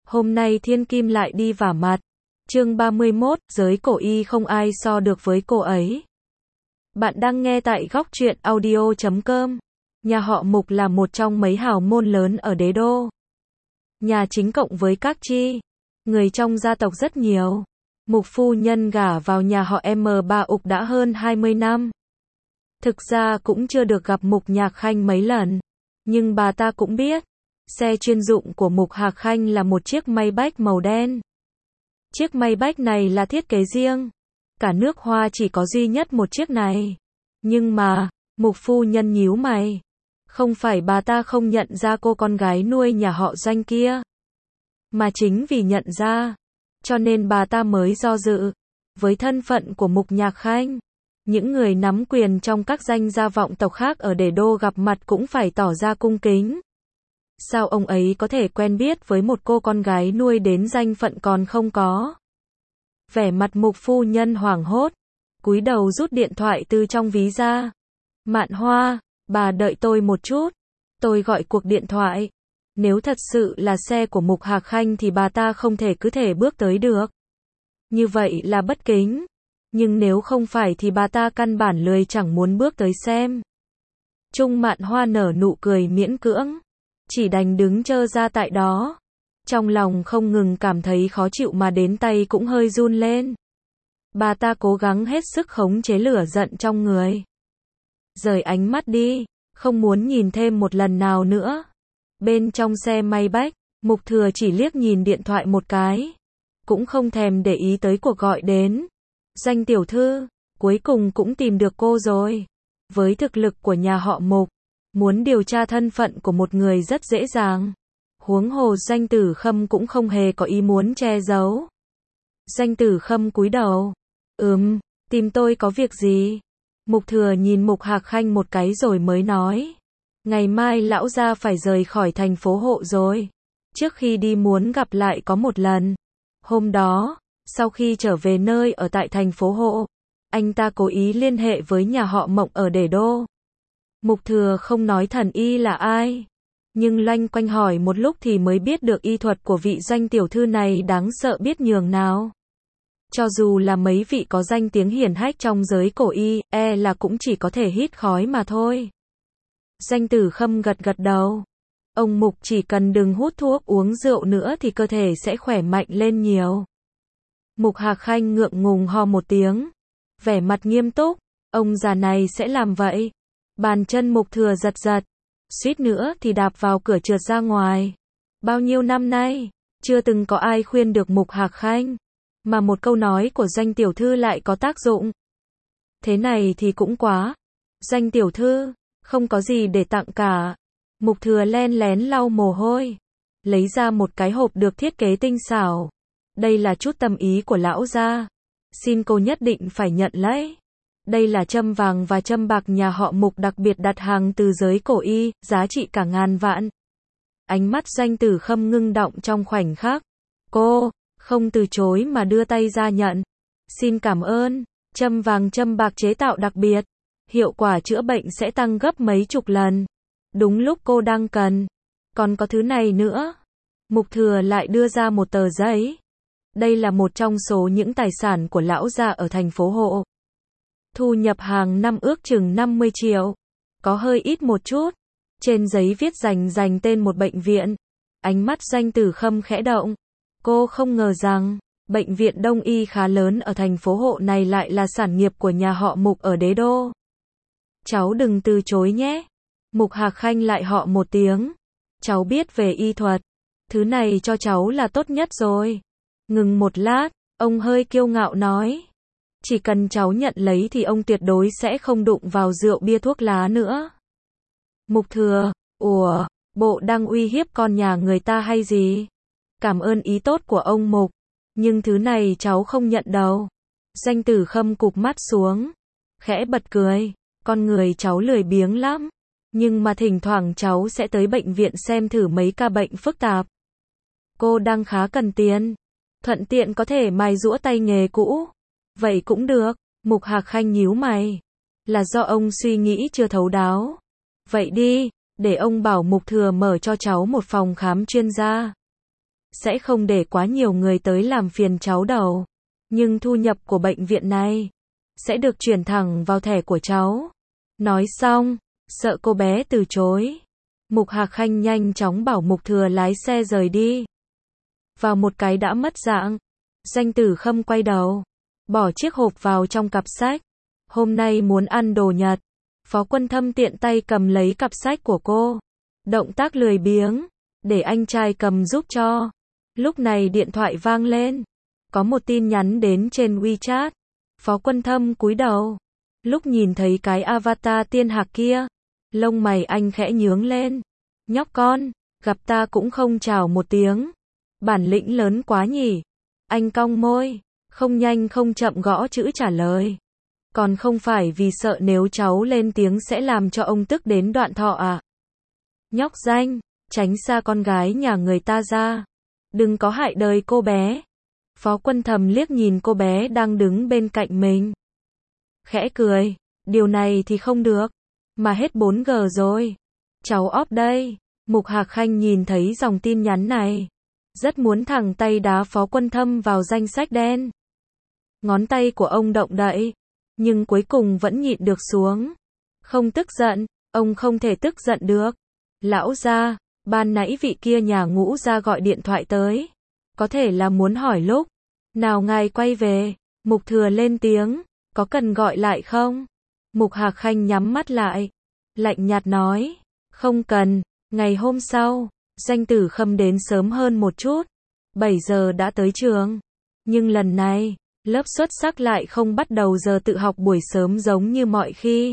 Hôm nay thiên kim lại đi vả mặt. Chương 31, giới cổ y không ai so được với cô ấy. Bạn đang nghe tại góc truyện audio.com. Nhà họ Mục là một trong mấy hào môn lớn ở đế đô. Nhà chính cộng với các chi. Người trong gia tộc rất nhiều. Mục phu nhân gả vào nhà họ M3 Ục đã hơn 20 năm. Thực ra cũng chưa được gặp Mục Nhạc Khanh mấy lần. Nhưng bà ta cũng biết. Xe chuyên dụng của Mục Hạc Khanh là một chiếc Maybach màu đen. Chiếc Maybach này là thiết kế riêng. Cả nước Hoa chỉ có duy nhất một chiếc này. Nhưng mà, Mục phu nhân nhíu mày. Không phải bà ta không nhận ra cô con gái nuôi nhà họ Doanh kia. Mà chính vì nhận ra. Cho nên bà ta mới do dự. Với thân phận của Mục Nhạc Khanh, những người nắm quyền trong các danh gia vọng tộc khác ở đế đô gặp mặt cũng phải tỏ ra cung kính. Sao ông ấy có thể quen biết với một cô con gái nuôi đến danh phận còn không có? Vẻ mặt Mục phu nhân hoảng hốt, cúi đầu rút điện thoại từ trong ví ra. Mạn Hoa, bà đợi tôi một chút. Tôi gọi cuộc điện thoại. Nếu thật sự là xe của Mục Hạc Khanh thì bà ta không thể cứ thể bước tới được. Như vậy là bất kính. Nhưng nếu không phải thì bà ta căn bản lười chẳng muốn bước tới xem. Trung Mạn Hoa nở nụ cười miễn cưỡng. Chỉ đành đứng trơ ra tại đó. Trong lòng không ngừng cảm thấy khó chịu mà đến tay cũng hơi run lên. Bà ta cố gắng hết sức khống chế lửa giận trong người. Rời ánh mắt đi, không muốn nhìn thêm một lần nào nữa. Bên trong xe Maybach, Mục Thừa chỉ liếc nhìn điện thoại một cái. Cũng không thèm để ý tới cuộc gọi đến. Doanh tiểu thư, cuối cùng cũng tìm được cô rồi. Với thực lực của nhà họ Mục, muốn điều tra thân phận của một người rất dễ dàng. Huống hồ Doanh Tử Khâm cũng không hề có ý muốn che giấu. Doanh Tử Khâm cúi đầu. Tìm tôi có việc gì? Mục Thừa nhìn Mục Hạc Khanh một cái rồi mới nói. Ngày mai lão gia phải rời khỏi thành phố Hộ rồi. Trước khi đi muốn gặp lại có một lần. Hôm đó, sau khi trở về nơi ở tại thành phố Hộ, anh ta cố ý liên hệ với nhà họ Mộng ở đế đô. Mục Thừa không nói thần y là ai. Nhưng loanh quanh hỏi một lúc thì mới biết được y thuật của vị Doanh tiểu thư này đáng sợ biết nhường nào. Cho dù là mấy vị có danh tiếng hiển hách trong giới cổ y, là cũng chỉ có thể hít khói mà thôi. Doanh Tử Khâm gật gật đầu. Ông Mục chỉ cần đừng hút thuốc uống rượu nữa thì cơ thể sẽ khỏe mạnh lên nhiều. Mục Hạc Khanh ngượng ngùng ho một tiếng. Vẻ mặt nghiêm túc. Ông già này sẽ làm vậy. Bàn chân Mục Thừa giật giật. Suýt nữa thì đạp vào cửa trượt ra ngoài. Bao nhiêu năm nay, chưa từng có ai khuyên được Mục Hạc Khanh. Mà một câu nói của Doanh tiểu thư lại có tác dụng. Thế này thì cũng quá. Doanh tiểu thư, không có gì để tặng cả. Mục Thừa len lén lau mồ hôi. Lấy ra một cái hộp được thiết kế tinh xảo. Đây là chút tâm ý của lão gia. Xin cô nhất định phải nhận lấy. Đây là châm vàng và châm bạc nhà họ Mục đặc biệt đặt hàng từ giới cổ y, giá trị cả ngàn vạn. Ánh mắt Doanh Tử Khâm ngưng động trong khoảnh khắc. Cô không từ chối mà đưa tay ra nhận. Xin cảm ơn. Châm vàng châm bạc chế tạo đặc biệt. Hiệu quả chữa bệnh sẽ tăng gấp mấy chục lần. Đúng lúc cô đang cần. Còn có thứ này nữa. Mục Thừa lại đưa ra một tờ giấy. Đây là một trong số những tài sản của lão gia ở thành phố Hộ. Thu nhập hàng năm ước chừng 50 triệu. Có hơi ít một chút. Trên giấy viết rành tên một bệnh viện. Ánh mắt Doanh Tử Khâm khẽ động. Cô không ngờ rằng, bệnh viện đông y khá lớn ở thành phố Hộ này lại là sản nghiệp của nhà họ Mục ở đế đô. Cháu đừng từ chối nhé. Mục Hạc Khanh lại họ một tiếng. Cháu biết về y thuật. Thứ này cho cháu là tốt nhất rồi. Ngừng một lát, ông hơi kiêu ngạo nói. Chỉ cần cháu nhận lấy thì ông tuyệt đối sẽ không đụng vào rượu bia thuốc lá nữa. Mục Thừa, bộ đang uy hiếp con nhà người ta hay gì? Cảm ơn ý tốt của ông Mục. Nhưng thứ này cháu không nhận đâu. Doanh Tử Khâm cụp mắt xuống. Khẽ bật cười. Con người cháu lười biếng lắm. Nhưng mà thỉnh thoảng cháu sẽ tới bệnh viện xem thử mấy ca bệnh phức tạp. Cô đang khá cần tiền. Thuận tiện có thể mài giũa tay nghề cũ. Vậy cũng được. Mục Hạc Khanh nhíu mày. Là do ông suy nghĩ chưa thấu đáo. Vậy đi, để ông bảo Mục Thừa mở cho cháu một phòng khám chuyên gia. sẽ không để quá nhiều người tới làm phiền cháu đâu. Nhưng thu nhập của bệnh viện này sẽ được chuyển thẳng vào thẻ của cháu. Nói xong, sợ cô bé từ chối, Mục Hạc Khanh nhanh chóng bảo Mục Thừa lái xe rời đi. Vào một cái đã mất dạng, Doanh Tử Khâm quay đầu, bỏ chiếc hộp vào trong cặp sách. Hôm nay muốn ăn đồ Nhật. Phó Quân Thâm tiện tay cầm lấy cặp sách của cô. Động tác lười biếng, để anh trai cầm giúp cho. Lúc này điện thoại vang lên. Có một tin nhắn đến trên WeChat. Phó Quân Thâm cúi đầu. Lúc nhìn thấy cái avatar tiên hạc kia, lông mày anh khẽ nhướng lên. Nhóc con, gặp ta cũng không chào một tiếng. Bản lĩnh lớn quá nhỉ. Anh cong môi, không nhanh không chậm gõ chữ trả lời. Còn không phải vì sợ nếu cháu lên tiếng sẽ làm cho ông tức đến đoạn thọ à? Nhóc danh, tránh xa con gái nhà người ta ra. Đừng có hại đời cô bé. Phó Quân Thầm liếc nhìn cô bé đang đứng bên cạnh mình. Khẽ cười, điều này thì không được. Mà hết 4G rồi. Cháu off đây. Mục Hạc Khanh nhìn thấy dòng tin nhắn này. Rất muốn thẳng tay đá Phó Quân Thâm vào danh sách đen. Ngón tay của ông động đậy. Nhưng cuối cùng vẫn nhịn được xuống. Không tức giận, ông không thể tức giận được. Lão gia, ban nãy vị kia nhà Ngũ gia gọi điện thoại tới. Có thể là muốn hỏi lúc nào ngài quay về. Mục Thừa lên tiếng, có cần gọi lại không? Mục Hạc Khanh nhắm mắt lại, lạnh nhạt nói, không cần. Ngày hôm sau, Doanh Tử Khâm đến sớm hơn một chút. 7 giờ đã tới trường. Nhưng lần này, lớp xuất sắc lại không bắt đầu giờ tự học buổi sớm giống như mọi khi.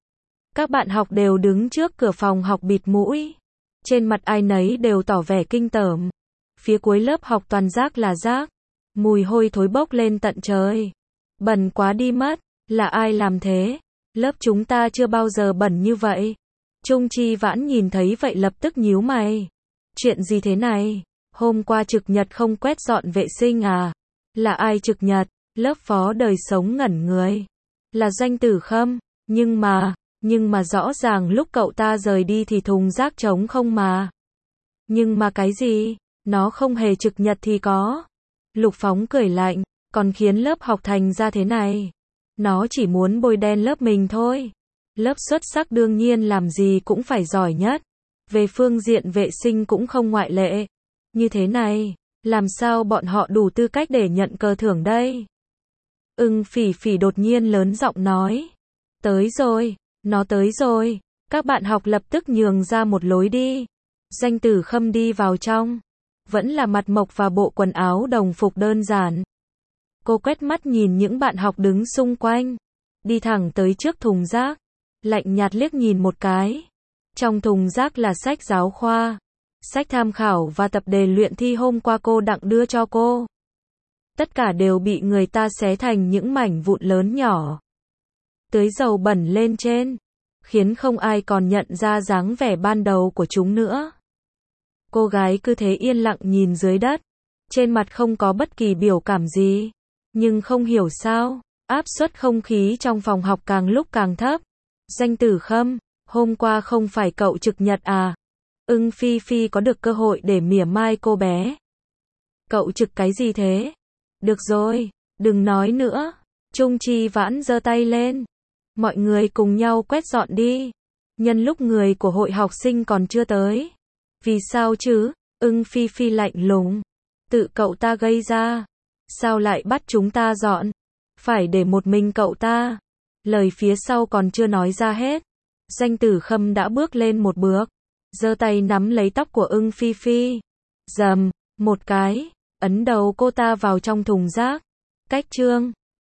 Các bạn học đều đứng trước cửa phòng học bịt mũi. Trên mặt ai nấy đều tỏ vẻ kinh tởm. Phía cuối lớp học toàn rác là rác. Mùi hôi thối bốc lên tận trời. Bẩn quá đi mất. Là ai làm thế? Lớp chúng ta chưa bao giờ bẩn như vậy. Trung Chi Vãn nhìn thấy vậy lập tức nhíu mày. Chuyện gì thế này? Hôm qua trực nhật không quét dọn vệ sinh à? Là ai trực nhật? Lớp phó đời sống ngẩn người. Là Doanh Tử Khâm. Nhưng mà rõ ràng lúc cậu ta rời đi thì thùng rác trống không mà. Nhưng mà cái gì? Nó không hề trực nhật thì có. Lục Phóng cười lạnh, còn khiến lớp học thành ra thế này. Nó chỉ muốn bôi đen lớp mình thôi. Lớp xuất sắc đương nhiên làm gì cũng phải giỏi nhất. Về phương diện vệ sinh cũng không ngoại lệ. Như thế này, làm sao bọn họ đủ tư cách để nhận cờ thưởng đây? Phỉ Phỉ đột nhiên lớn giọng nói. Tới rồi, nó tới rồi. Các bạn học lập tức nhường ra một lối đi. Doanh Tử Khâm đi vào trong. Vẫn là mặt mộc và bộ quần áo đồng phục đơn giản. Cô quét mắt nhìn những bạn học đứng xung quanh. Đi thẳng tới trước thùng rác. Lạnh nhạt liếc nhìn một cái. Trong thùng rác là sách giáo khoa, sách tham khảo và tập đề luyện thi hôm qua cô Đặng đưa cho cô. Tất cả đều bị người ta xé thành những mảnh vụn lớn nhỏ. Tưới dầu bẩn lên trên, khiến không ai còn nhận ra dáng vẻ ban đầu của chúng nữa. Cô gái cứ thế yên lặng nhìn dưới đất. Trên mặt không có bất kỳ biểu cảm gì. Nhưng không hiểu sao, áp suất không khí trong phòng học càng lúc càng thấp. Doanh Tử Khâm, hôm qua không phải cậu trực nhật à? Phi Phi có được cơ hội để mỉa mai cô bé. Cậu trực cái gì thế? Được rồi, đừng nói nữa. Trung Chi Vãn giơ tay lên. Mọi người cùng nhau quét dọn đi. Nhân lúc người của hội học sinh còn chưa tới. Vì sao chứ? Phi Phi lạnh lùng. Tự cậu ta gây ra. Sao lại bắt chúng ta dọn? Phải để một mình cậu ta. Lời phía sau còn chưa nói ra hết. Doanh Tử Khâm đã bước lên một bước. Giơ tay nắm lấy tóc của Phi Phi. Dầm, một cái, ấn đầu cô ta vào trong thùng rác. Cách chương